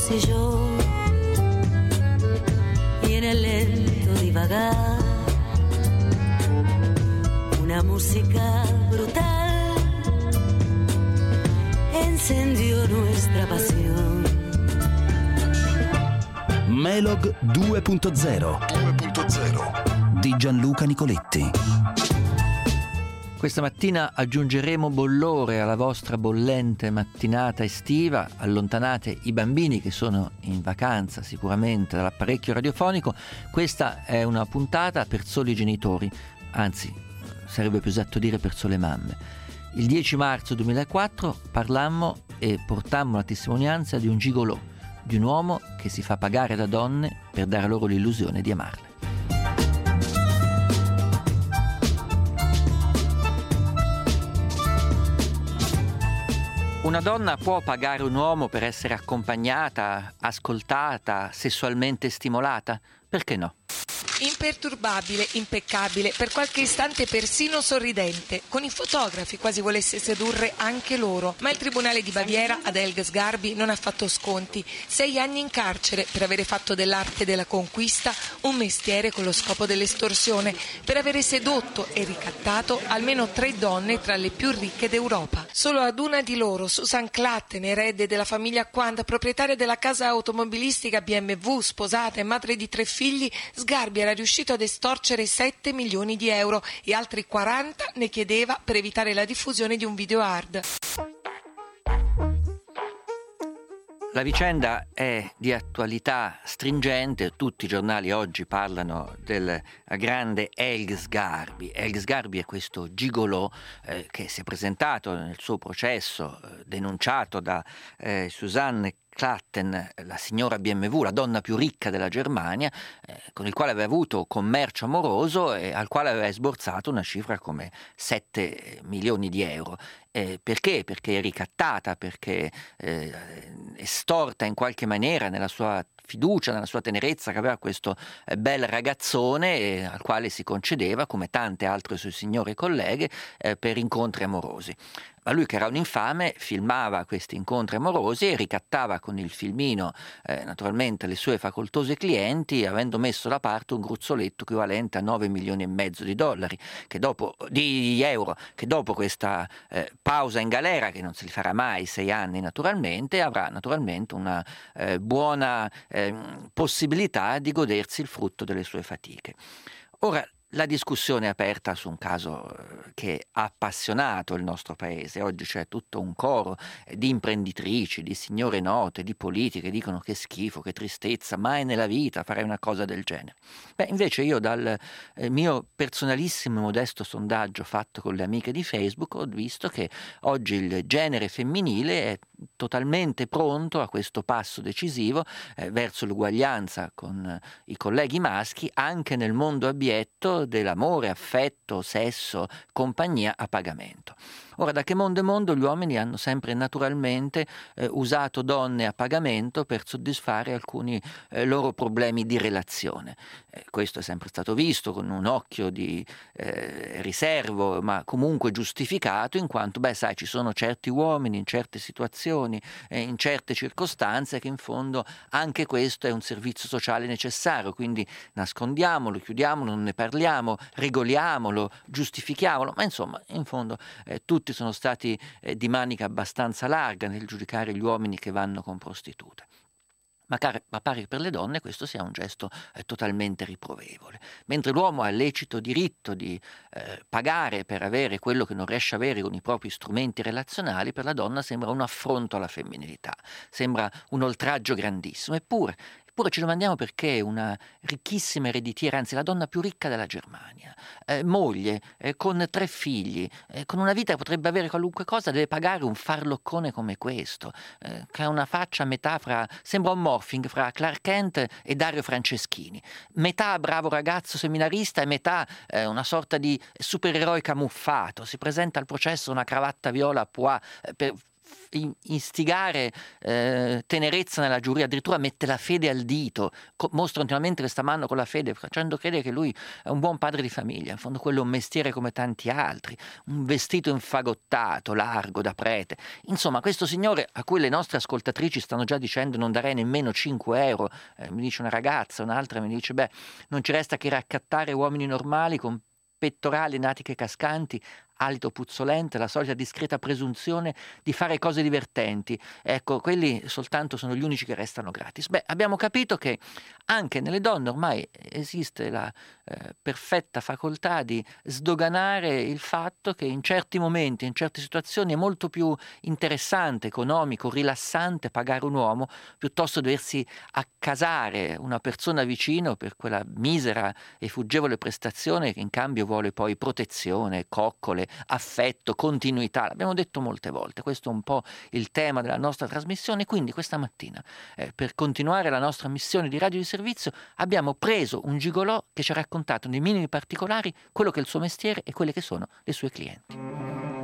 fossi yo y en el lento divagar una música brutal encendió nuestra pasión. Melog 2.0 di Gianluca Nicoletti. Questa mattina aggiungeremo bollore alla vostra bollente mattinata estiva. Allontanate i bambini che sono in vacanza sicuramente dall'apparecchio radiofonico. Questa è una puntata per soli genitori, anzi sarebbe più esatto dire per sole mamme. Il 10 marzo 2004 parlammo e portammo la testimonianza di un gigolò, di un uomo che si fa pagare da donne per dare loro l'illusione di amarle. Una donna può pagare un uomo per essere accompagnata, ascoltata, sessualmente stimolata? Perché no? Imperturbabile, impeccabile, per qualche istante persino sorridente, con i fotografi quasi volesse sedurre anche loro. Ma il Tribunale di Baviera ad Helga Sgarbi non ha fatto sconti. 6 anni in carcere per avere fatto dell'arte della conquista un mestiere con lo scopo dell'estorsione, per avere sedotto e ricattato almeno 3 donne tra le più ricche d'Europa. Solo ad una di loro, Susan Klatten, erede della famiglia Quandt, proprietaria della casa automobilistica BMW, sposata e madre di 3 figli, Sgarbi era riuscito ad estorcere 7 milioni di euro e altri 40 ne chiedeva per evitare la diffusione di un video hard. La vicenda è di attualità stringente, tutti i giornali oggi parlano del grande Helga Sgarbi. Helga Sgarbi è questo gigolò che si è presentato nel suo processo, denunciato da Susanne Klatten, la signora BMW, la donna più ricca della Germania, con il quale aveva avuto commercio amoroso e al quale aveva sborsato una cifra come 7 milioni di euro. Perché? Perché è ricattata, perché estorta in qualche maniera nella sua fiducia, nella sua tenerezza che aveva questo bel ragazzone al quale si concedeva, come tante altre sue signore colleghe, per incontri amorosi. Ma lui, che era un infame, filmava questi incontri amorosi e ricattava con il filmino naturalmente le sue facoltose clienti, avendo messo da parte un gruzzoletto equivalente a 9 milioni e mezzo di dollari, di euro, che dopo questa pausa in galera, che non se li farà mai, 6 anni naturalmente, avrà naturalmente una buona possibilità di godersi il frutto delle sue fatiche. Ora, la discussione è aperta su un caso che ha appassionato il nostro paese. Oggi c'è tutto un coro di imprenditrici, di signore note, di politiche che dicono che schifo, che tristezza, mai nella vita farei una cosa del genere. Invece io dal mio personalissimo e modesto sondaggio fatto con le amiche di Facebook ho visto che oggi il genere femminile è totalmente pronto a questo passo decisivo verso l'uguaglianza con i colleghi maschi anche nel mondo abietto dell'amore, affetto, sesso, compagnia a pagamento. Ora, da che mondo è mondo, gli uomini hanno sempre naturalmente usato donne a pagamento per soddisfare alcuni loro problemi di relazione. Questo è sempre stato visto con un occhio di riservo, ma comunque giustificato, in quanto, sai, ci sono certi uomini in certe situazioni, in certe circostanze, che in fondo anche questo è un servizio sociale necessario, quindi nascondiamolo, chiudiamolo, non ne parliamo, regoliamolo, giustifichiamolo, ma insomma, in fondo tutti sono stati di manica abbastanza larga nel giudicare gli uomini che vanno con prostitute. Ma pare che per le donne questo sia un gesto totalmente riprovevole. Mentre l'uomo ha lecito diritto di pagare per avere quello che non riesce a avere con i propri strumenti relazionali, per la donna sembra un affronto alla femminilità, sembra un oltraggio grandissimo. Eppure ci domandiamo perché una ricchissima ereditiera, anzi la donna più ricca della Germania, moglie, con 3 figli, con una vita che potrebbe avere qualunque cosa, deve pagare un farloccone come questo, che ha una faccia a metà sembra un morphing fra Clark Kent e Dario Franceschini, metà bravo ragazzo seminarista e metà una sorta di supereroe camuffato. Si presenta al processo una cravatta viola a pois, istigare tenerezza nella giuria, addirittura mette la fede al dito, mostra continuamente questa mano con la fede, facendo credere che lui è un buon padre di famiglia. In fondo quello è un mestiere come tanti altri, un vestito infagottato, largo, da prete. Insomma, questo signore, a cui le nostre ascoltatrici stanno già dicendo non darei nemmeno 5 euro, mi dice una ragazza, un'altra mi dice non ci resta che raccattare uomini normali con pettorali, natiche cascanti, alito puzzolente, la solita discreta presunzione di fare cose divertenti. Ecco, quelli soltanto sono gli unici che restano gratis. Abbiamo capito che anche nelle donne ormai esiste la perfetta facoltà di sdoganare il fatto che in certi momenti, in certe situazioni è molto più interessante, economico, rilassante pagare un uomo piuttosto doversi accasare una persona vicino per quella misera e fuggevole prestazione che in cambio vuole poi protezione, coccole, affetto, continuità. L'abbiamo detto molte volte, questo è un po' il tema della nostra trasmissione. Quindi questa mattina, per continuare la nostra missione di radio di servizio, abbiamo preso un gigolò che ci ha raccontato nei minimi particolari quello che è il suo mestiere e quelle che sono le sue clienti.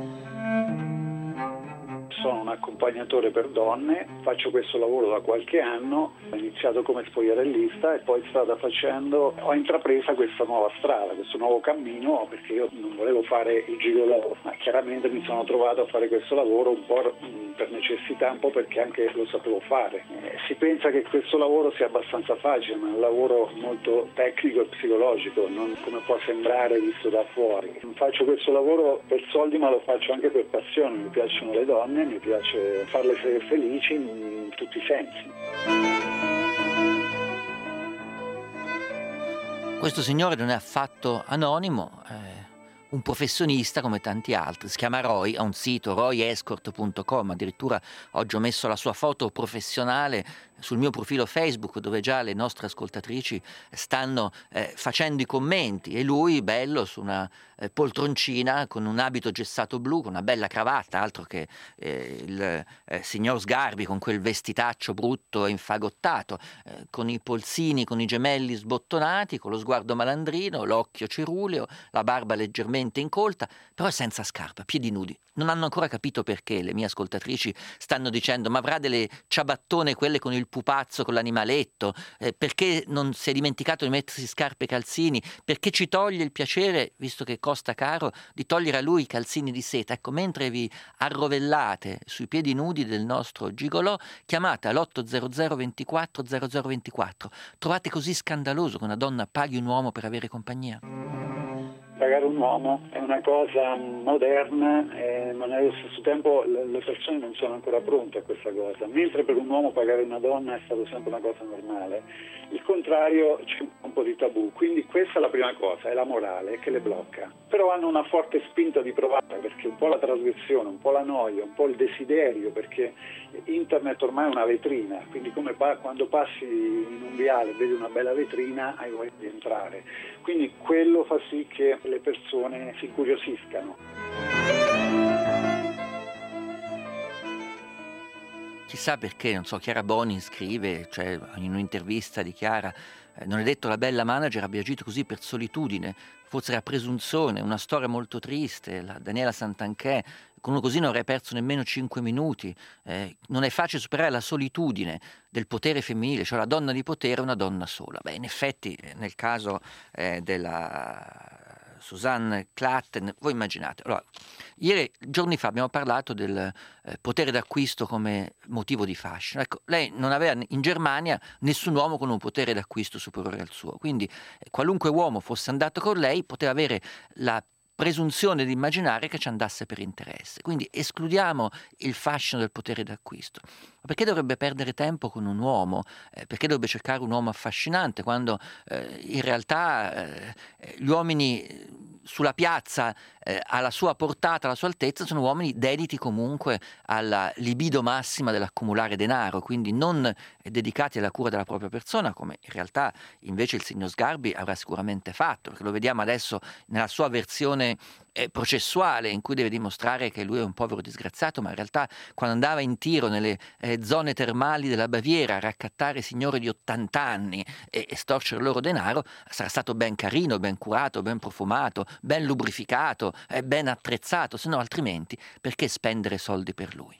Sono un accompagnatore per donne, faccio questo lavoro da qualche anno, ho iniziato come spogliarellista e poi ho intrapresa questa nuova strada, questo nuovo cammino, perché io non volevo fare il gigolò, ma chiaramente mi sono trovato a fare questo lavoro un po' per necessità, un po' perché anche lo sapevo fare. Si pensa che questo lavoro sia abbastanza facile, ma è un lavoro molto tecnico e psicologico, non come può sembrare visto da fuori. Non faccio questo lavoro per soldi, ma lo faccio anche per passione, mi piacciono le donne, mi piace farle felici in tutti i sensi. Questo signore non è affatto anonimo, un professionista come tanti altri, si chiama Roy, ha un sito royescort.com, addirittura oggi ho messo la sua foto professionale sul mio profilo Facebook, dove già le nostre ascoltatrici stanno facendo i commenti, e lui bello su una poltroncina con un abito gessato blu, con una bella cravatta, altro che il signor Sgarbi con quel vestitaccio brutto e infagottato, con i polsini, con i gemelli sbottonati, con lo sguardo malandrino, l'occhio ceruleo, la barba leggermente incolta, però senza scarpa, piedi nudi. Non hanno ancora capito perché le mie ascoltatrici stanno dicendo ma avrà delle ciabattone quelle con il pupazzo, con l'animaletto, perché non si è dimenticato di mettersi scarpe e calzini, perché ci toglie il piacere, visto che costa caro, di togliere a lui i calzini di seta. Ecco, mentre vi arrovellate sui piedi nudi del nostro gigolò, chiamate all'800 24 0024. Trovate così scandaloso che una donna paghi un uomo per avere compagnia? Pagare un uomo è una cosa moderna, ma nello stesso tempo le persone non sono ancora pronte a questa cosa, mentre per un uomo pagare una donna è stato sempre una cosa normale. Il contrario, c'è un po' di tabù, quindi questa è la prima cosa, è la morale che le blocca. Però hanno una forte spinta di provare, perché un po' la trasgressione, un po' la noia, un po' il desiderio, perché internet ormai è una vetrina, quindi come quando passi in un viale e vedi una bella vetrina hai voglia di entrare. Quindi quello fa sì che le persone si incuriosiscano. Chissà perché, non so, Chiara Boni scrive, cioè in un'intervista dichiara non è detto la bella manager abbia agito così per solitudine, forse era presunzione, una storia molto triste, la Daniela Santanchè, con uno così non avrei perso nemmeno 5 minuti, non è facile superare la solitudine del potere femminile, cioè la donna di potere è una donna sola. In effetti nel caso della Suzanne Klatten, voi immaginate, allora, giorni fa abbiamo parlato del potere d'acquisto come motivo di fascino. Ecco, lei non aveva in Germania nessun uomo con un potere d'acquisto superiore al suo, quindi qualunque uomo fosse andato con lei poteva avere la presunzione di immaginare che ci andasse per interesse. Quindi escludiamo il fascino del potere d'acquisto. Ma perché dovrebbe perdere tempo con un uomo? Perché dovrebbe cercare un uomo affascinante quando in realtà gli uomini sulla piazza alla sua portata, alla sua altezza, sono uomini dediti comunque alla libido massima dell'accumulare denaro, quindi non dedicati alla cura della propria persona, come in realtà invece il signor Sgarbi avrà sicuramente fatto, perché lo vediamo adesso nella sua versione situazione processuale in cui deve dimostrare che lui è un povero disgraziato, ma in realtà quando andava in tiro nelle zone termali della Baviera a raccattare signore di 80 anni e storcere loro denaro, sarà stato ben carino, ben curato, ben profumato, ben lubrificato, ben attrezzato, se no altrimenti perché spendere soldi per lui?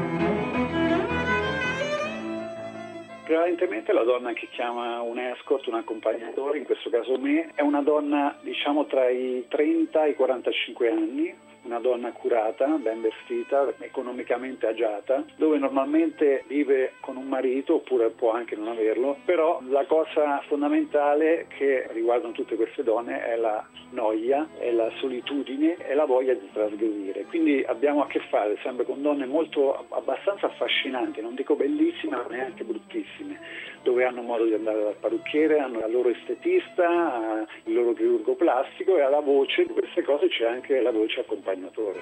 Prevalentemente la donna che chiama un escort, un accompagnatore, in questo caso me, è una donna diciamo tra i 30 e i 45 anni, una donna curata, ben vestita, economicamente agiata, dove normalmente vive con un marito oppure può anche non averlo, però la cosa fondamentale che riguardano tutte queste donne è la noia, è la solitudine e la voglia di trasgredire. Quindi abbiamo a che fare sempre con donne abbastanza affascinanti, non dico bellissime ma neanche bruttissime, dove hanno modo di andare dal parrucchiere, hanno il loro estetista, il loro chirurgo plastico, e alla voce di queste cose c'è anche la voce accompagnatore.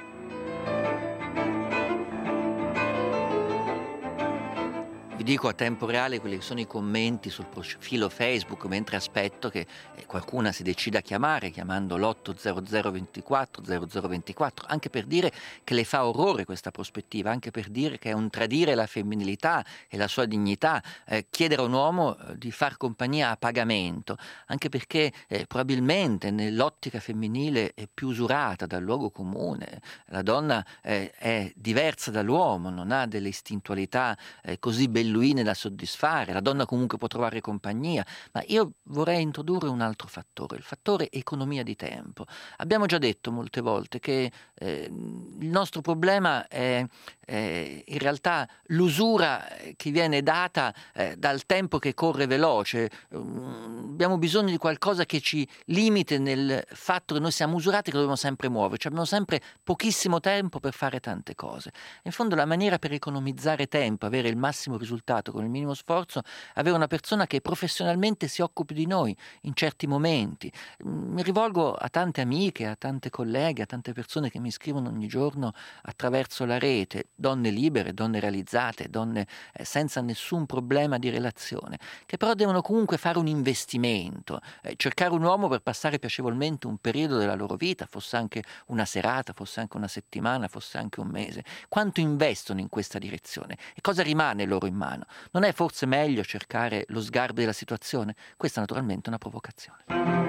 Vi dico a tempo reale quelli che sono i commenti sul profilo Facebook mentre aspetto che qualcuna si decida a chiamare, chiamando l'800 24 0024, anche per dire che le fa orrore questa prospettiva, anche per dire che è un tradire la femminilità e la sua dignità, chiedere a un uomo di far compagnia a pagamento, anche perché probabilmente nell'ottica femminile è più usurata dal luogo comune, la donna è diversa dall'uomo, non ha delle istintualità così belluine da soddisfare, la donna comunque può trovare compagnia, ma io vorrei introdurre un altro fattore, il fattore economia di tempo. Abbiamo già detto molte volte che il nostro problema è in realtà l'usura che viene data dal tempo che corre veloce. Abbiamo bisogno di qualcosa che ci limiti nel fatto che noi siamo usurati, che dobbiamo sempre muoverci, abbiamo sempre pochissimo tempo per fare tante cose. In fondo la maniera per economizzare tempo, avere il massimo risultato con il minimo sforzo, avere una persona che professionalmente si occupi di noi in certi momenti. Mi rivolgo a tante amiche, a tante colleghe, a tante persone che mi scrivono ogni giorno attraverso la rete, donne libere, donne realizzate, donne senza nessun problema di relazione, che però devono comunque fare un investimento, cercare un uomo per passare piacevolmente un periodo della loro vita, fosse anche una serata, fosse anche una settimana, fosse anche un mese. Quanto investono in questa direzione e cosa rimane loro in mano? Non è forse meglio cercare lo sgarbo della situazione? Questa naturalmente è una provocazione.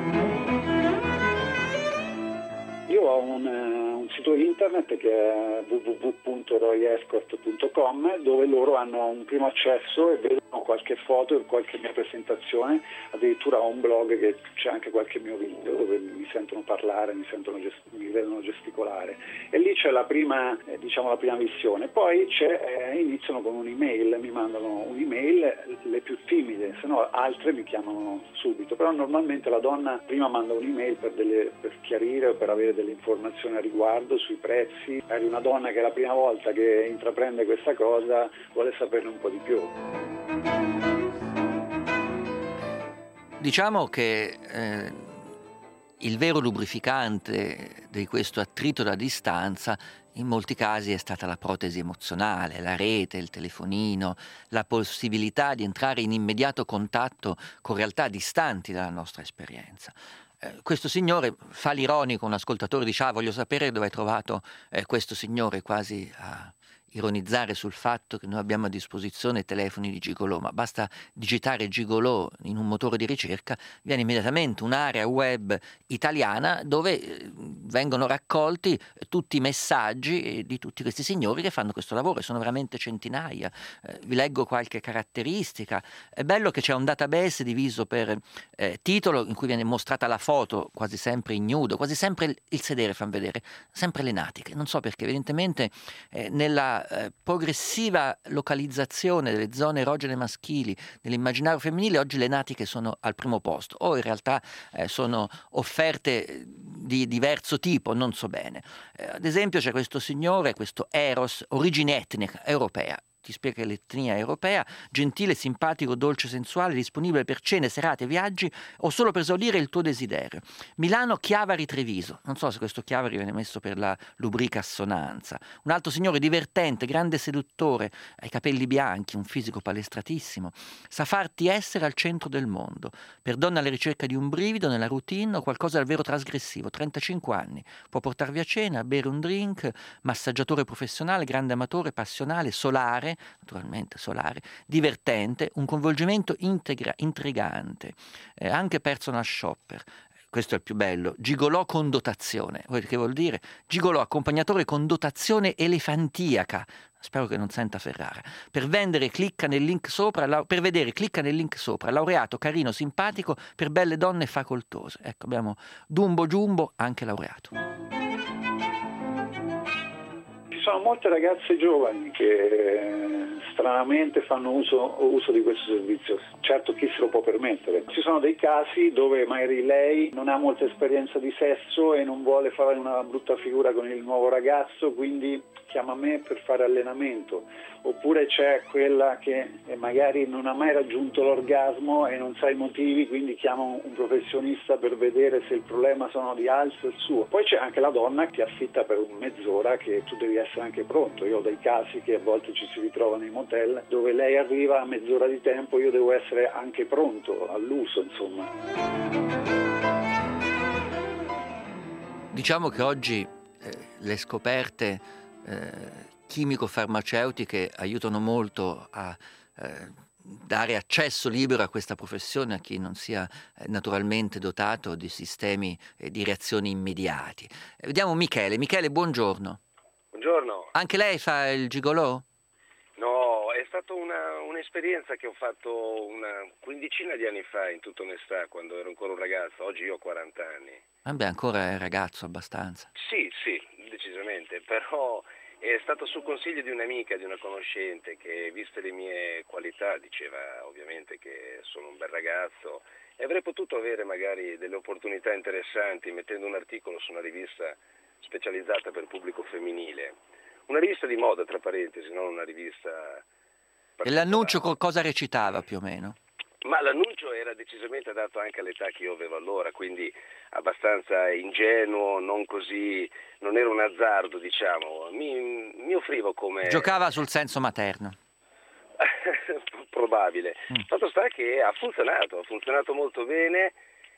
Io ho un sito internet che è www.royescort.com, dove loro hanno un primo accesso e vedono qualche foto e qualche mia presentazione, addirittura ho un blog che c'è anche qualche mio video dove mi sentono parlare, mi vedono gesticolare, e lì c'è la prima visione. Poi iniziano con un'email, mi mandano un'email, le più timide, se no altre mi chiamano subito, però normalmente la donna prima manda un'email per chiarire o per avere delle informazioni a riguardo sui prezzi. È una donna che è la prima volta che intraprende questa cosa, vuole saperne un po' di più. Diciamo che il vero lubrificante di questo attrito da distanza in molti casi è stata la protesi emozionale, la rete, il telefonino, la possibilità di entrare in immediato contatto con realtà distanti dalla nostra esperienza. Questo signore fa l'ironico, un ascoltatore dice: voglio sapere dove hai trovato questo signore, quasi a ironizzare sul fatto che noi abbiamo a disposizione telefoni di gigolò, ma basta digitare gigolò in un motore di ricerca, viene immediatamente un'area web italiana dove vengono raccolti tutti i messaggi di tutti questi signori che fanno questo lavoro, e sono veramente centinaia. Vi leggo qualche caratteristica. È bello che c'è un database diviso per titolo, in cui viene mostrata la foto, quasi sempre ignudo, quasi sempre il sedere fan vedere, sempre le natiche. Non so perché, evidentemente nella progressiva localizzazione delle zone erogene maschili nell'immaginario femminile, oggi le natiche sono al primo posto, o in realtà sono offerte di diverso tipo, non so bene. Ad esempio c'è questo signore, questo Eros, origine etnica europea, ti spiega l'etnia europea, gentile, simpatico, dolce, sensuale, disponibile per cene, serate, viaggi o solo per esaudire il tuo desiderio. Milano, Chiavari, Treviso. Non so se questo Chiavari viene messo per la lubrica assonanza. Un altro signore divertente, grande seduttore, ai capelli bianchi, un fisico palestratissimo. Sa farti essere al centro del mondo. Per donna alla ricerca di un brivido nella routine o qualcosa davvero trasgressivo. 35 anni. Può portarvi a cena, bere un drink, massaggiatore professionale, grande amatore, passionale, solare, naturalmente solare, divertente, un coinvolgimento intrigante, anche personal shopper. Questo è il più bello, gigolò con dotazione. Che vuol dire? Gigolò accompagnatore con dotazione elefantiaca. Spero che non senta Ferrara. Per vedere clicca nel link sopra, laureato, carino, simpatico, per belle donne facoltose. Ecco, abbiamo Dumbo Giumbo, anche laureato. Ci sono molte ragazze giovani che stranamente fanno uso di questo servizio. Certo, chi se lo può permettere. Ci sono dei casi dove magari lei non ha molta esperienza di sesso e non vuole fare una brutta figura con il nuovo ragazzo, quindi chiama me per fare allenamento. Oppure c'è quella che magari non ha mai raggiunto l'orgasmo e non sa i motivi, quindi chiama un professionista per vedere se il problema sono di altri o il suo. Poi c'è anche la donna che affitta per mezz'ora, che tu devi essere anche pronto. Io ho dei casi che a volte ci si ritrova nei motel dove lei arriva a mezz'ora di tempo, io devo essere anche pronto all'uso, insomma. Diciamo che oggi le scoperte chimico-farmaceutiche aiutano molto a dare accesso libero a questa professione a chi non sia naturalmente dotato di sistemi di reazioni immediati. Vediamo Michele. Michele, buongiorno. Buongiorno. Anche lei fa il gigolò? No, è stata un'esperienza che ho fatto una quindicina di anni fa, in tutta onestà, quando ero ancora un ragazzo. Oggi io ho 40 anni. Vabbè, ancora è ragazzo abbastanza. Sì, decisamente, però è stato su consiglio di un'amica, di una conoscente, che viste le mie qualità diceva ovviamente che sono un bel ragazzo e avrei potuto avere magari delle opportunità interessanti mettendo un articolo su una rivista specializzata per pubblico femminile. Una rivista di moda, tra parentesi, non una rivista... E l'annuncio cosa recitava più o meno? Ma l'annuncio era decisamente adatto anche all'età che io avevo allora, quindi abbastanza ingenuo, non era un azzardo, diciamo. Mi offrivo come... Giocava sul senso materno. Probabile. Fatto sta che ha funzionato molto bene,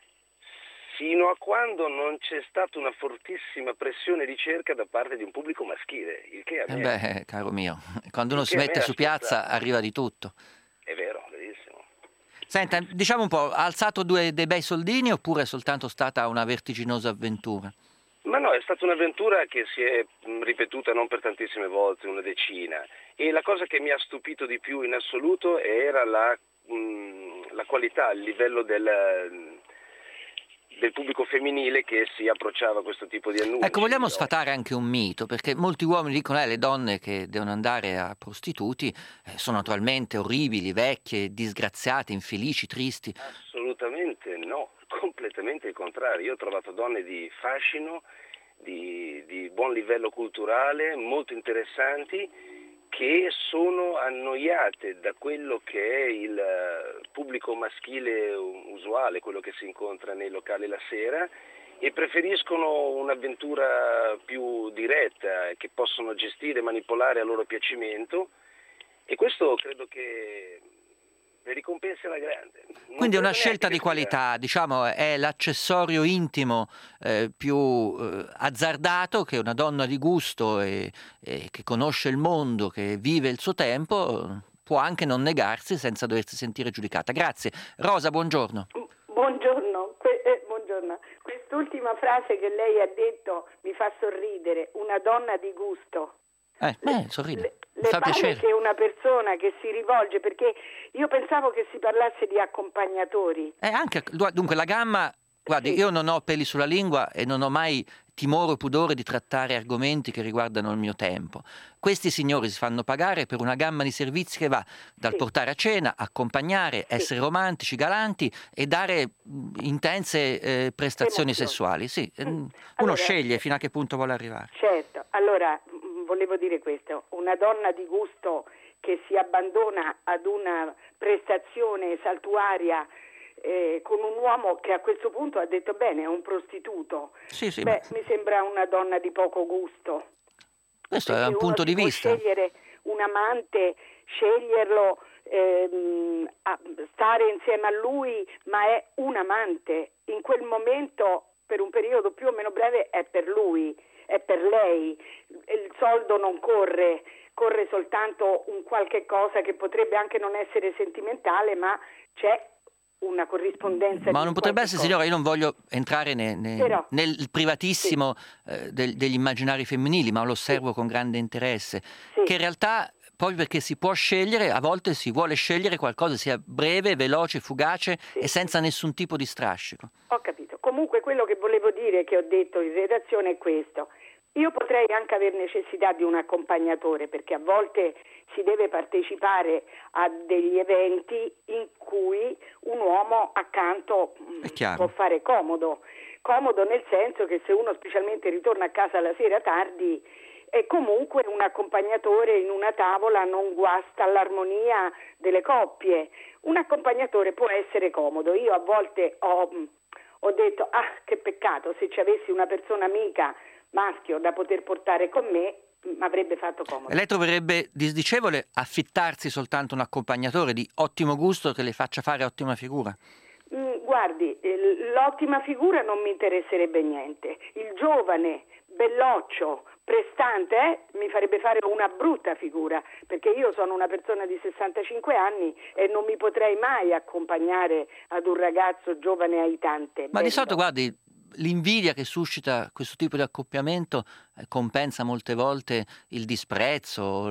fino a quando non c'è stata una fortissima pressione di ricerca da parte di un pubblico maschile, il che a me... caro mio, quando uno si mette su piazza arriva di tutto. È vero, verissimo. Senta, diciamo un po', ha alzato dei bei soldini oppure è soltanto stata una vertiginosa avventura? Ma no, è stata un'avventura che si è ripetuta non per tantissime volte, una decina. E la cosa che mi ha stupito di più in assoluto era la qualità, il livello del pubblico femminile che si approcciava a questo tipo di annunci. Ecco, vogliamo sfatare anche un mito, perché molti uomini dicono le donne che devono andare a prostituti sono naturalmente orribili, vecchie, disgraziate, infelici, tristi. Assolutamente no, completamente il contrario. Io ho trovato donne di fascino, di buon livello culturale, molto interessanti, che sono annoiate da quello che è il pubblico maschile usuale, quello che si incontra nei locali la sera, e preferiscono un'avventura più diretta, che possono gestire e manipolare a loro piacimento, e questo credo che le ricompense alla grande. Quindi è una scelta di qualità, diciamo, è l'accessorio intimo più azzardato che una donna di gusto e che conosce il mondo, che vive il suo tempo, può anche non negarsi senza doversi sentire giudicata. Grazie. Rosa, buongiorno. Buongiorno. Buongiorno. Quest'ultima frase che lei ha detto mi fa sorridere, una donna di gusto. Sorride. Le fa pare piacere. che una persona che si rivolge, perché io pensavo che si parlasse di accompagnatori. Dunque la gamma, guardi, Sì. Io non ho peli sulla lingua e non ho mai timore o pudore di trattare argomenti che riguardano il mio tempo. Questi signori si fanno pagare per una gamma di servizi che va dal portare a cena, accompagnare, essere romantici, galanti e dare intense prestazioni sessuali. Sì, uno Allora, sceglie fino a che punto vuole arrivare. Certo, allora volevo dire questo, una donna di gusto che si abbandona ad una prestazione saltuaria con un uomo che a questo punto ha detto bene, è un prostituto. Sì, mi sembra una donna di poco gusto. Questo è un punto di vista. Scegliere un amante, sceglierlo, stare insieme a lui, ma è un amante. In quel momento, per un periodo più o meno breve, è per lui, è per lei. Il soldo non corre soltanto un qualche cosa che potrebbe anche non essere sentimentale, ma c'è una corrispondenza. Ma non potrebbe essere, signora, io non voglio entrare nel privatissimo degli immaginari femminili, ma lo osservo con grande interesse, che in realtà, proprio perché si può scegliere, a volte si vuole scegliere qualcosa sia breve, veloce, fugace e senza nessun tipo di strascico. Ho capito. Comunque quello che volevo dire, che ho detto in redazione, è questo. Io potrei anche aver necessità di un accompagnatore, perché a volte si deve partecipare a degli eventi in cui un uomo accanto può fare comodo nel senso che se uno specialmente ritorna a casa la sera tardi, e comunque un accompagnatore in una tavola non guasta l'armonia delle coppie. Un accompagnatore può essere comodo. Io a volte ho detto che peccato, se ci avessi una persona amica maschio da poter portare con me, mi avrebbe fatto comodo. Lei troverebbe disdicevole affittarsi soltanto un accompagnatore di ottimo gusto che le faccia fare ottima figura? Guardi, l'ottima figura non mi interesserebbe niente. Il giovane, belloccio, prestante mi farebbe fare una brutta figura, perché io sono una persona di 65 anni e non mi potrei mai accompagnare ad un ragazzo giovane aitante. Ma di solito, guardi, l'invidia che suscita questo tipo di accoppiamento compensa molte volte il disprezzo o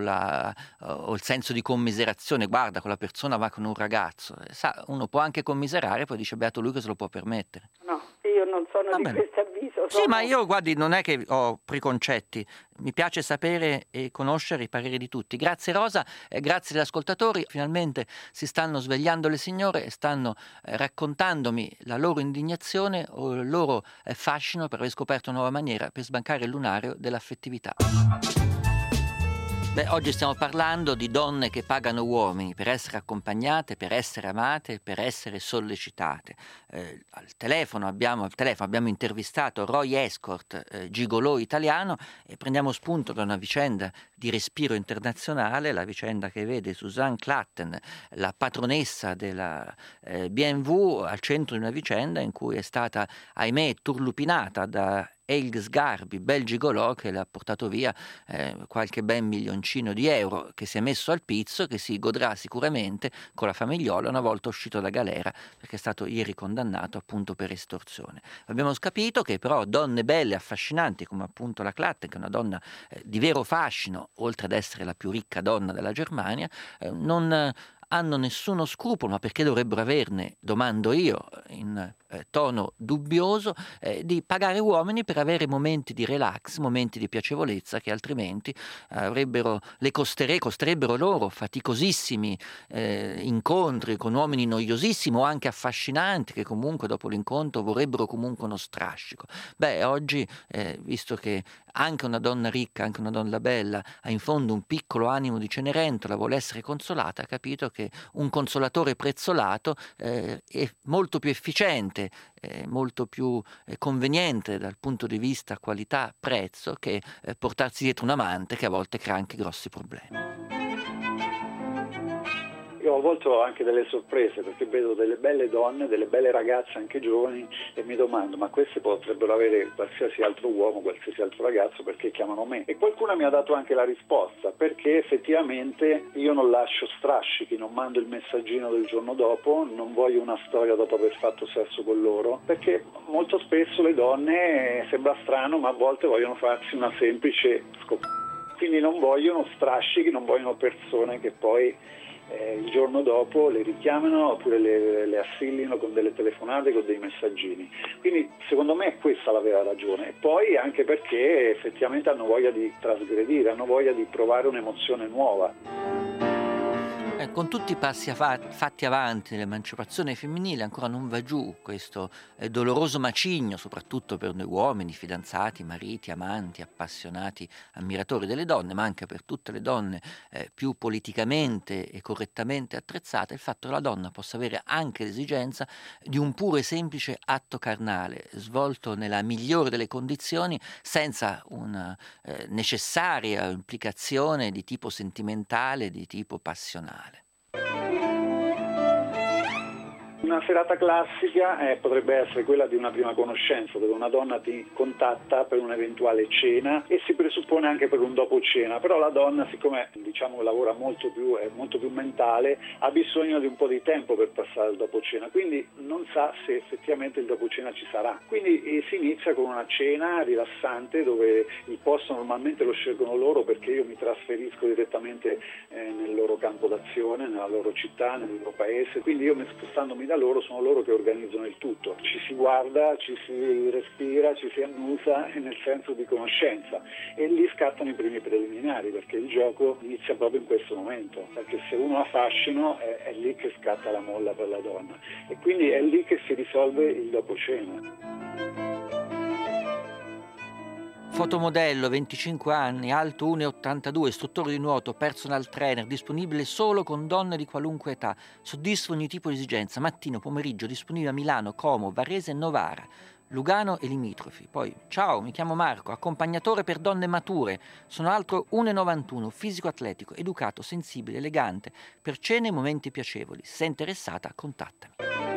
il senso di commiserazione. Guarda, quella persona va con un ragazzo. Uno può anche commiserare, poi dice beato lui che se lo può permettere. No, io non sono di questo avviso. Sì, ma io, guardi, non è che ho preconcetti. Mi piace sapere e conoscere i pareri di tutti. Grazie Rosa, grazie agli ascoltatori. Finalmente si stanno svegliando le signore e stanno raccontandomi la loro indignazione o il loro fascino per aver scoperto una nuova maniera per sbancare il lunario dell'affettività. Oggi stiamo parlando di donne che pagano uomini per essere accompagnate, per essere amate, per essere sollecitate. Al telefono abbiamo intervistato Roy Escort, gigolò italiano, e prendiamo spunto da una vicenda di respiro internazionale, la vicenda che vede Suzanne Klatten, la patronessa della BMW, al centro di una vicenda in cui è stata, ahimè, turlupinata da Elgs Garbi, bel gigolò che le ha portato via qualche ben milioncino di euro, che si è messo al pizzo, che si godrà sicuramente con la famigliola una volta uscito da galera, perché è stato ieri condannato appunto per estorsione. Abbiamo capito che però donne belle, affascinanti, come appunto la Klatten, che è una donna di vero fascino, oltre ad essere la più ricca donna della Germania, non hanno nessuno scrupolo, ma perché dovrebbero averne, domando io in tono dubbioso, di pagare uomini per avere momenti di relax, momenti di piacevolezza che altrimenti le costerebbero loro faticosissimi incontri con uomini noiosissimi o anche affascinanti, che comunque dopo l'incontro vorrebbero comunque uno strascico. Oggi, visto che anche una donna ricca, anche una donna bella ha in fondo un piccolo animo di Cenerentola, vuole essere consolata, ha capito che un consolatore prezzolato è molto più efficiente, molto più conveniente dal punto di vista qualità-prezzo che portarsi dietro un amante che a volte crea anche grossi problemi. Io a volte ho anche delle sorprese, perché vedo delle belle donne, delle belle ragazze anche giovani, e mi domando, ma queste potrebbero avere qualsiasi altro uomo, qualsiasi altro ragazzo, perché chiamano me? E qualcuno mi ha dato anche la risposta, perché effettivamente io non lascio strascichi, non mando il messaggino del giorno dopo, non voglio una storia dopo aver fatto sesso con loro, perché molto spesso le donne, sembra strano, ma a volte vogliono farsi una semplice quindi non vogliono strascichi, non vogliono persone che poi il giorno dopo le richiamano oppure le assillino con delle telefonate, con dei messaggini. Quindi secondo me è questa la vera ragione. E poi anche perché effettivamente hanno voglia di trasgredire, hanno voglia di provare un'emozione nuova. Con tutti i passi fatti avanti nell'emancipazione femminile ancora non va giù questo doloroso macigno, soprattutto per noi uomini, fidanzati, mariti, amanti, appassionati, ammiratori delle donne, ma anche per tutte le donne più politicamente e correttamente attrezzate, il fatto che la donna possa avere anche l'esigenza di un puro e semplice atto carnale, svolto nella migliore delle condizioni, senza una necessaria implicazione di tipo sentimentale, di tipo passionale. Una serata classica potrebbe essere quella di una prima conoscenza, dove una donna ti contatta per un'eventuale cena e si presuppone anche per un dopo cena, però la donna, siccome lavora è molto più mentale, ha bisogno di un po' di tempo per passare al dopo cena, quindi non sa se effettivamente il dopo cena ci sarà. Quindi si inizia con una cena rilassante dove il posto normalmente lo scelgono loro, perché io mi trasferisco direttamente nel loro campo d'azione, nella loro città, nel loro paese, quindi io spostandomi da loro, sono loro che organizzano il tutto. Ci si guarda, ci si respira, ci si annusa nel senso di conoscenza, e lì scattano i primi preliminari, perché il gioco inizia proprio in questo momento, perché se uno ha fascino è lì che scatta la molla per la donna, e quindi è lì che si risolve il dopo cena. Fotomodello, 25 anni, alto 1,82, istruttore di nuoto, personal trainer, disponibile solo con donne di qualunque età, soddisfa ogni tipo di esigenza, mattino, pomeriggio, disponibile a Milano, Como, Varese e Novara, Lugano e limitrofi. Poi, ciao, mi chiamo Marco, accompagnatore per donne mature, sono alto 1,91, fisico atletico, educato, sensibile, elegante, per cene e momenti piacevoli. Se sei interessata, contattami.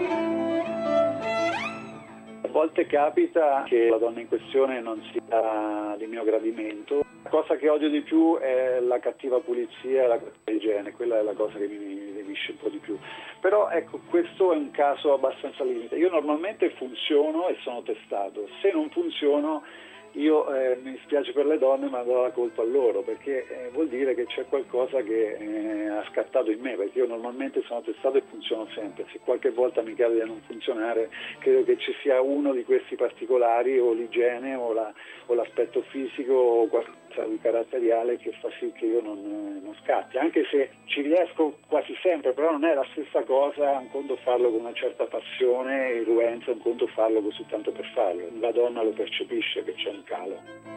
A volte capita che la donna in questione non sia di mio gradimento. La cosa che odio di più è la cattiva pulizia e la cattiva igiene, quella è la cosa che mi levisce un po' di più. Però ecco, questo è un caso abbastanza limite. Io normalmente funziono e sono testato. Se non funziono, io mi spiace per le donne, ma do la colpa a loro, perché vuol dire che c'è qualcosa che ha scattato in me, perché io normalmente sono testato e funziono sempre. Se qualche volta mi capita di non funzionare, credo che ci sia uno di questi particolari, o l'igiene o l'aspetto fisico o qualcosa di caratteriale che fa sì che io non scatti, anche se ci riesco quasi sempre, però non è la stessa cosa. Un conto farlo con una certa passione e irruenza, un conto farlo così tanto per farlo. La donna lo percepisce che c'è un calo.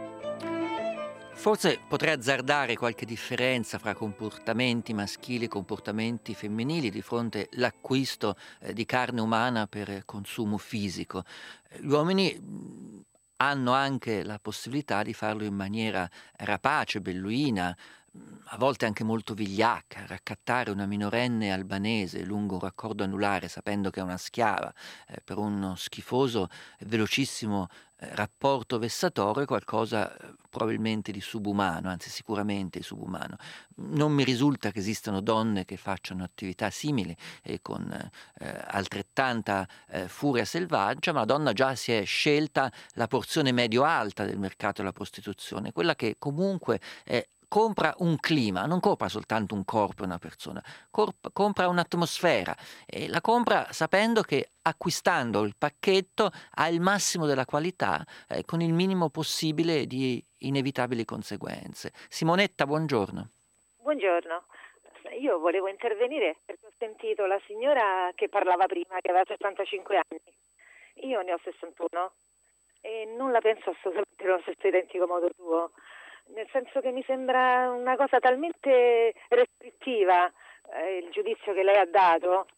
Forse potrei azzardare qualche differenza fra comportamenti maschili e comportamenti femminili di fronte all'acquisto di carne umana per consumo fisico. Gli uomini hanno anche la possibilità di farlo in maniera rapace, belluina, a volte anche molto vigliacca, raccattare una minorenne albanese lungo un raccordo anulare sapendo che è una schiava per uno schifoso e velocissimo rapporto vessatorio è qualcosa probabilmente di subumano, anzi sicuramente di subumano. Non mi risulta che esistano donne che facciano attività simili e con altrettanta furia selvaggia, ma la donna già si è scelta la porzione medio-alta del mercato della prostituzione, quella che comunque compra un clima, non compra soltanto un corpo e una persona, compra un'atmosfera, e la compra sapendo che acquistando il pacchetto ha il massimo della qualità con il minimo possibile di inevitabili conseguenze. Simonetta, buongiorno. Buongiorno, io volevo intervenire perché ho sentito la signora che parlava prima, che aveva 65 anni, io ne ho 61 e non la penso assolutamente nello stesso identico modo tuo. Nel senso che mi sembra una cosa talmente restrittiva il giudizio che lei ha dato.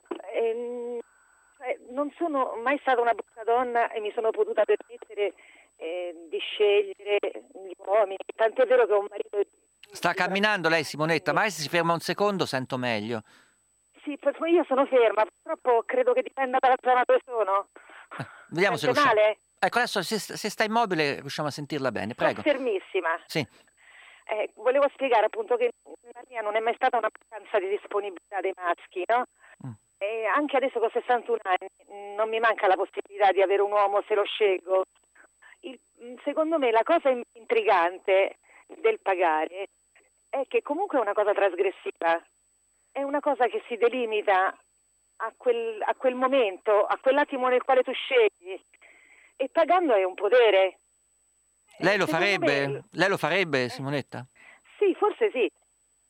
Non sono mai stata una brutta donna e mi sono potuta permettere di scegliere gli uomini, tant'è vero che ho un marito. Sta camminando lei, Simonetta? Magari se si ferma un secondo sento meglio. Sì, io sono ferma, purtroppo credo che dipenda dalla zona dove sono. Vediamo se riusciamo. Male? Ecco, adesso se sta immobile riusciamo a sentirla bene, prego. Sono fermissima. Sì. Volevo spiegare appunto che la mia non è mai stata una mancanza di disponibilità dei maschi, no? E anche adesso con 61 anni non mi manca la possibilità di avere un uomo se lo scelgo. Secondo me la cosa intrigante del pagare è che comunque è una cosa trasgressiva, è una cosa che si delimita a quel momento, a quell'attimo nel quale tu scegli. E pagando è un potere. Lei lo farebbe? Lei lo farebbe, Simonetta? Sì, forse sì.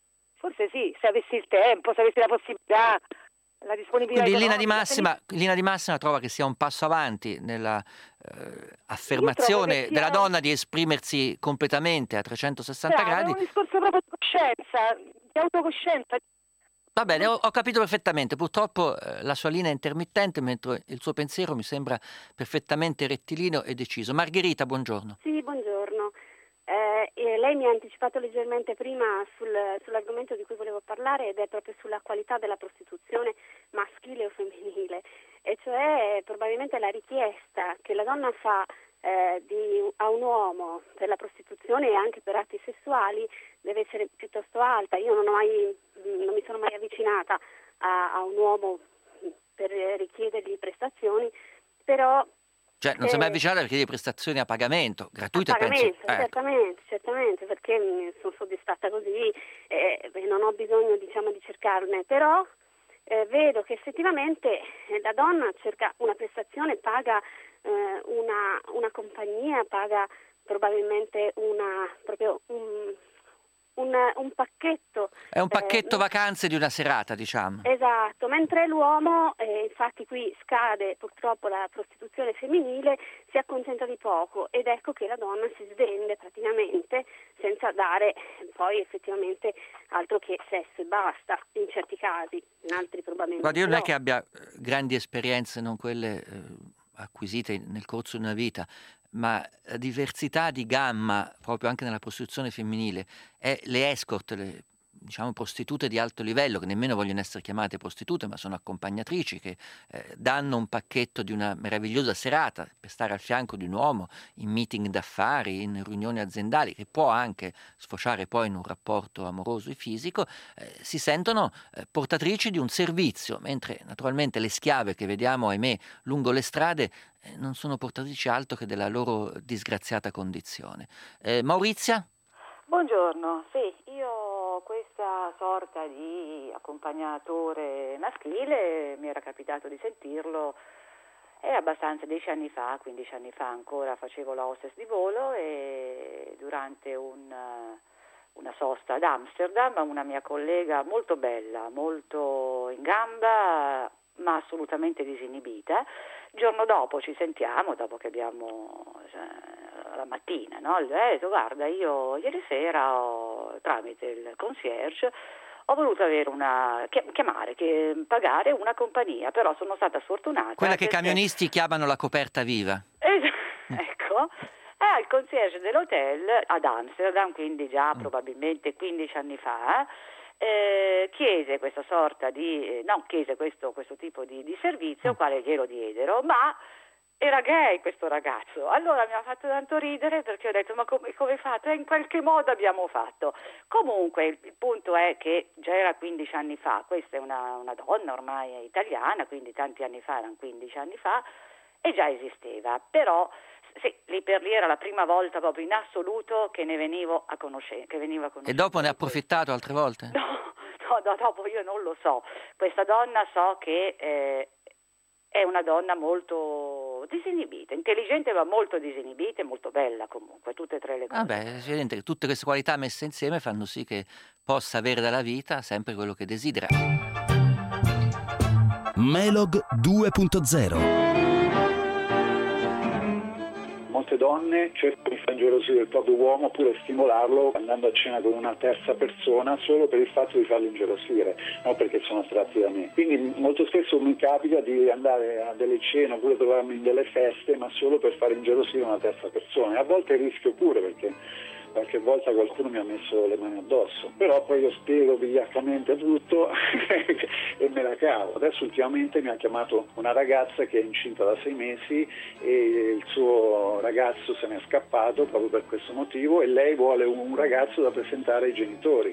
forse sì, se avessi il tempo, se avessi la possibilità, la disponibilità. Quindi in economica, linea di massima trova che sia un passo avanti nella affermazione della donna di esprimersi completamente a 360 gradi. È un discorso proprio di coscienza, di autocoscienza. Va bene, ho capito perfettamente. Purtroppo la sua linea è intermittente, mentre il suo pensiero mi sembra perfettamente rettilineo e deciso. Margherita, buongiorno. Sì, buongiorno. Lei mi ha anticipato leggermente prima sull'argomento di cui volevo parlare, ed è proprio sulla qualità della prostituzione maschile o femminile, e cioè probabilmente la richiesta che la donna fa a un uomo per la prostituzione e anche per atti sessuali deve essere piuttosto alta. Io non mi sono mai avvicinata a un uomo per richiedergli prestazioni, però Cioè non si è mai avvicinata perché chiede prestazioni a pagamento, gratuite, penso. Certamente, perché sono soddisfatta così e non ho bisogno, di cercarne, però vedo che effettivamente la donna cerca una prestazione, paga una compagnia, paga probabilmente un pacchetto. È un pacchetto vacanze di una serata, diciamo. Esatto, mentre l'uomo, infatti qui scade purtroppo la prostituzione femminile, si accontenta di poco, ed ecco che la donna si svende praticamente senza dare poi effettivamente altro che sesso e basta, in certi casi, in altri probabilmente Guarda, io non è no. che abbia grandi esperienze, non quelle acquisite nel corso di una vita, ma la diversità di gamma proprio anche nella prostituzione femminile, e le escort, le prostitute di alto livello, che nemmeno vogliono essere chiamate prostitute ma sono accompagnatrici, che danno un pacchetto di una meravigliosa serata per stare al fianco di un uomo in meeting d'affari, in riunioni aziendali, che può anche sfociare poi in un rapporto amoroso e fisico, si sentono portatrici di un servizio, mentre naturalmente le schiave che vediamo, ahimè, lungo le strade non sono portatrici altro che della loro disgraziata condizione. Maurizia? Buongiorno, sì, io questa sorta di accompagnatore maschile mi era capitato di sentirlo, è abbastanza 10 anni fa, 15 anni fa ancora facevo la hostess di volo, e durante una sosta ad Amsterdam una mia collega molto bella, molto in gamba, ma assolutamente disinibita. Il giorno dopo ci sentiamo, dopo che abbiamo la mattina, no? Le ho detto: guarda, io ieri sera tramite il concierge ho voluto avere pagare una compagnia, però sono stata sfortunata. Quella che i camionisti chiamano la coperta viva. Ecco. Il concierge dell'hotel ad Amsterdam, quindi già probabilmente 15 anni fa, chiese questa sorta di questo tipo di servizio, quale glielo diedero, ma era gay questo ragazzo. Allora mi ha fatto tanto ridere, perché ho detto: ma come hai fatto? In qualche modo abbiamo fatto. Comunque il punto è che già era 15 anni fa, questa è una donna ormai italiana, quindi tanti anni fa, erano 15 anni fa, e già esisteva, però sì, lì per lì era la prima volta proprio in assoluto che ne veniva a conoscenza. E dopo ne ha approfittato altre volte? No, dopo io non lo so. Questa donna so che è una donna molto disinibita, intelligente ma molto disinibita e molto bella comunque, tutte e tre le cose. È evidente che tutte queste qualità messe insieme fanno sì che possa avere dalla vita sempre quello che desidera. Melog 2.0. Molte donne cercano di far ingelosire il proprio uomo oppure stimolarlo andando a cena con una terza persona solo per il fatto di farlo ingelosire, non perché sono attratti da me. Quindi molto spesso mi capita di andare a delle cene oppure trovarmi in delle feste, ma solo per far ingelosire una terza persona. E a volte rischio pure, perché qualche volta qualcuno mi ha messo le mani addosso, però poi io spiego vigliaccamente tutto e me la cavo. Adesso ultimamente mi ha chiamato una ragazza che è incinta da 6 mesi e il suo ragazzo se n'è scappato proprio per questo motivo, e lei vuole un ragazzo da presentare ai genitori.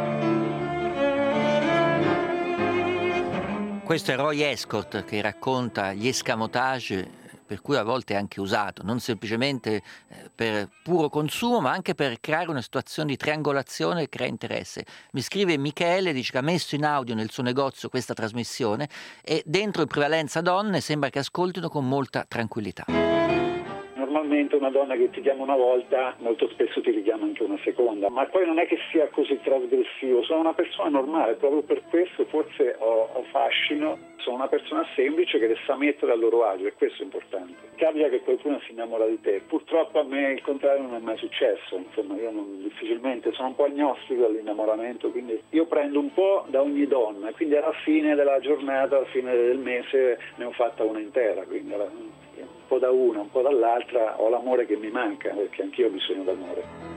Questo è Roy Escort che racconta gli escamotage per cui a volte è anche usato, non semplicemente per puro consumo, ma anche per creare una situazione di triangolazione che crea interesse. Mi scrive Michele, dice che ha messo in audio nel suo negozio questa trasmissione e dentro in prevalenza donne sembra che ascoltino con molta tranquillità. Normalmente solitamente una donna che ti chiama una volta molto spesso ti richiama anche una seconda, ma poi non è che sia così trasgressivo, sono una persona normale, proprio per questo forse ho fascino, sono una persona semplice che le sa mettere a loro agio e questo è importante. Capita che qualcuno si innamora di te, purtroppo a me il contrario non è mai successo, insomma io difficilmente, sono un po' agnostico all'innamoramento, quindi io prendo un po' da ogni donna, quindi alla fine della giornata, alla fine del mese ne ho fatta una intera, quindi un po' da una, un po' dall'altra, ho l'amore che mi manca, perché anch'io ho bisogno d'amore.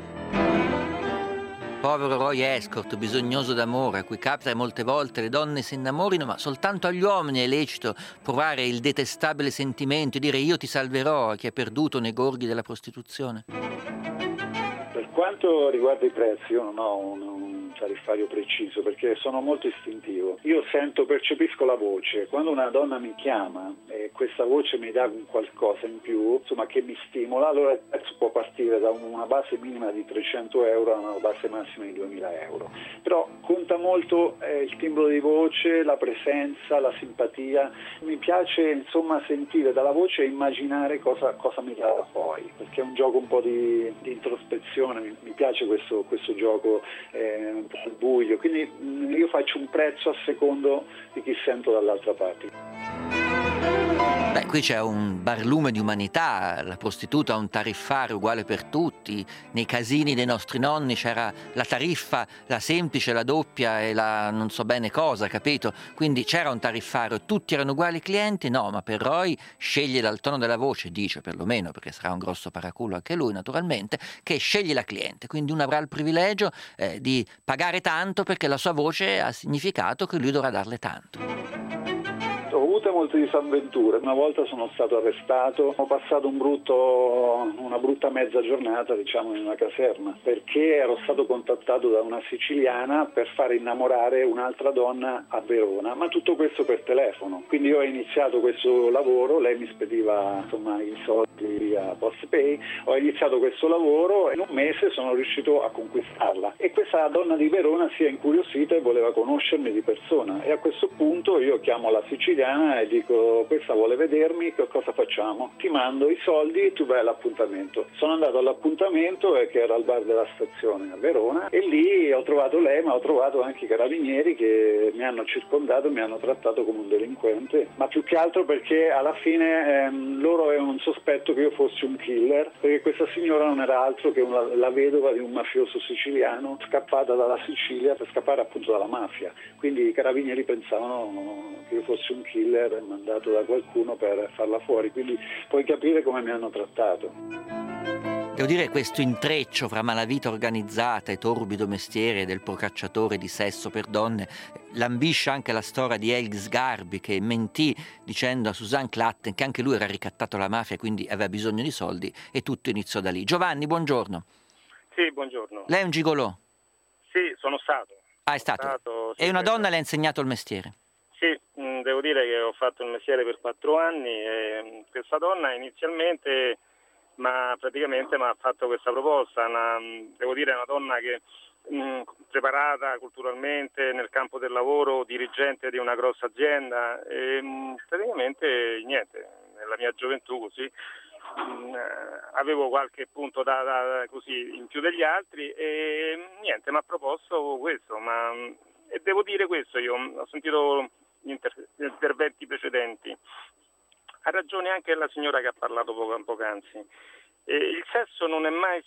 Povero Roy Escort, bisognoso d'amore, a cui capita che molte volte le donne si innamorino, ma soltanto agli uomini è lecito provare il detestabile sentimento di dire io ti salverò a chi è perduto nei gorghi della prostituzione. Per quanto riguarda i prezzi, io non ho un tariffario preciso perché sono molto istintivo. Io percepisco la voce. Quando una donna mi chiama e questa voce mi dà qualcosa in più, insomma che mi stimola, allora il prezzo può partire da una base minima di 300 euro a una base massima di 2000 euro. Però conta molto il timbro di voce, la presenza, la simpatia. Mi piace insomma sentire dalla voce e immaginare cosa mi darà poi, perché è un gioco un po' di introspezione, mi piace questo gioco un po' al buio, quindi io faccio un prezzo a secondo di chi sento dall'altra parte. Beh, qui c'è un barlume di umanità, la prostituta ha un tariffario uguale per tutti, nei casini dei nostri nonni c'era la tariffa, la semplice, la doppia e la non so bene cosa, capito? Quindi c'era un tariffario, tutti erano uguali clienti? No, ma per Roy sceglie dal tono della voce, dice perlomeno, perché sarà un grosso paraculo anche lui naturalmente, che sceglie la cliente, quindi uno avrà il privilegio di pagare tanto perché la sua voce ha significato che lui dovrà darle tanto. Ho avuto molte disavventure, una volta sono stato arrestato, ho passato una brutta mezza giornata diciamo in una caserma perché ero stato contattato da una siciliana per fare innamorare un'altra donna a Verona, ma tutto questo per telefono. Quindi io ho iniziato questo lavoro, lei mi spediva insomma i soldi via PostPay, ho iniziato questo lavoro e in un mese sono riuscito a conquistarla e questa donna di Verona si è incuriosita e voleva conoscermi di persona e a questo punto io chiamo la siciliana e dico questa vuole vedermi, che cosa facciamo? Ti mando i soldi e tu vai all'appuntamento. Sono andato all'appuntamento che era al bar della stazione a Verona e lì ho trovato lei ma ho trovato anche i carabinieri che mi hanno circondato e mi hanno trattato come un delinquente, ma più che altro perché alla fine loro avevano un sospetto che io fossi un killer, perché questa signora non era altro che la vedova di un mafioso siciliano scappata dalla Sicilia per scappare appunto dalla mafia, quindi i carabinieri pensavano che io fossi un killer mandato da qualcuno per farla fuori, quindi puoi capire come mi hanno trattato. Devo dire questo intreccio fra malavita organizzata e torbido mestiere del procacciatore di sesso per donne lambisce anche la storia di Elgs Garbi che mentì dicendo a Suzanne Klatten che anche lui era ricattato alla mafia e quindi aveva bisogno di soldi e tutto iniziò da lì. Giovanni, buongiorno. Sì, buongiorno. Lei è un gigolò? Sì, sono stato. Ah, è stato? Sì, e una donna le ha insegnato il mestiere? Sì, devo dire che ho fatto il mestiere per 4 anni e questa donna inizialmente mi ha fatto questa proposta, devo dire è una donna che preparata culturalmente nel campo del lavoro, dirigente di una grossa azienda e praticamente niente, nella mia gioventù così avevo qualche punto così in più degli altri e niente, mi ha proposto questo, e devo dire questo, io ho sentito gli interventi precedenti, ha ragione anche la signora che ha parlato poc'anzi, il sesso non ha mai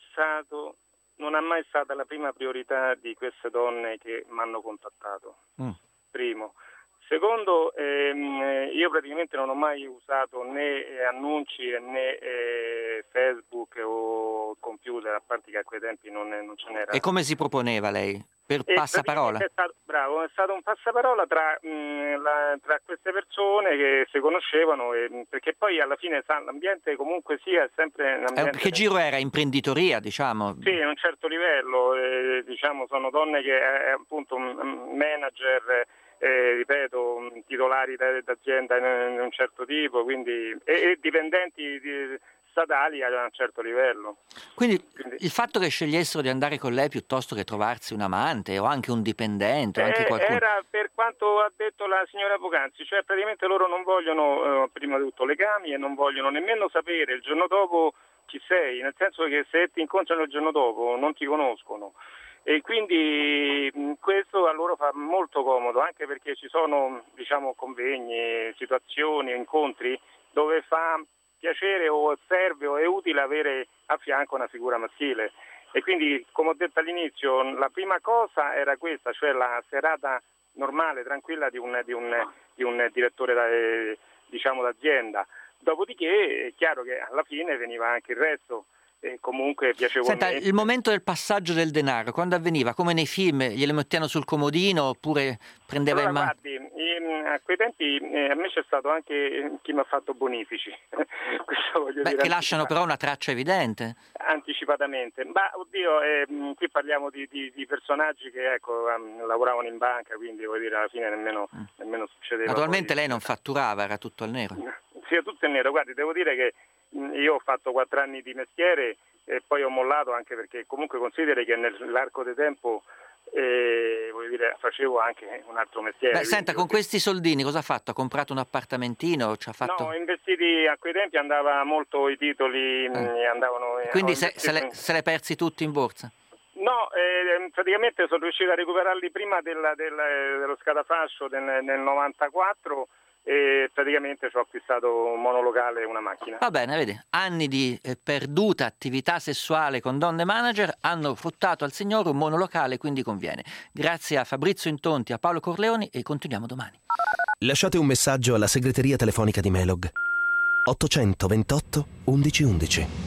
stata la prima priorità di queste donne che mi hanno contattato, primo. Secondo, io praticamente non ho mai usato né annunci né Facebook o computer, a parte che a quei tempi non ce n'era. E come si proponeva lei? Per passaparola? È stato un passaparola tra queste persone che si conoscevano, perché poi alla fine l'ambiente comunque sia è sempre un ambiente... Che giro era? Imprenditoria, diciamo? Sì, a un certo livello, diciamo sono donne che appunto manager, ripeto, titolari d'azienda in un certo tipo, quindi e dipendenti statali a un certo livello. Quindi il fatto che scegliessero di andare con lei piuttosto che trovarsi un amante o anche un dipendente, anche qualcuno... Era per quanto ha detto la signora poc'anzi, cioè praticamente loro non vogliono prima di tutto legami e non vogliono nemmeno sapere il giorno dopo chi sei, nel senso che se ti incontrano il giorno dopo non ti conoscono. E quindi questo a loro fa molto comodo, anche perché ci sono, diciamo, convegni, situazioni, incontri dove fa piacere o serve o è utile avere a fianco una figura maschile. E quindi, come ho detto all'inizio, la prima cosa era questa, cioè la serata normale, tranquilla di un direttore diciamo d'azienda. Dopodiché è chiaro che alla fine veniva anche il resto. Comunque piacevolmente. Senta, il momento del passaggio del denaro, quando avveniva? Come nei film, glielo mettevano sul comodino oppure prendeva in mano? Guardi, a quei tempi a me c'è stato anche chi mi ha fatto bonifici. Questo voglio dire, che lasciano però una traccia evidente. Anticipatamente. Ma oddio, qui parliamo di personaggi che ecco lavoravano in banca, quindi voglio dire alla fine nemmeno succedeva. Naturalmente lei non fatturava, era tutto al nero. Sì, è tutto in nero. Guardi, devo dire che io ho fatto 4 anni di mestiere e poi ho mollato, anche perché comunque consideri che nell'arco di tempo voglio dire, facevo anche un altro mestiere. Senta, con questi soldini cosa ha fatto? Ha comprato un appartamentento? No, investiti a quei tempi, andava molto i titoli, andavano. Quindi se l'è persi tutti in borsa? No, praticamente sono riuscito a recuperarli prima dello scatafascio nel 94. E praticamente ci ho acquistato un monolocale e una macchina. Va bene, vedi, anni di perduta attività sessuale con donne manager hanno fruttato al signore un monolocale, quindi conviene. Grazie a Fabrizio Intonti, a Paolo Corleoni, e continuiamo domani. Lasciate un messaggio alla segreteria telefonica di Melog 828 1111.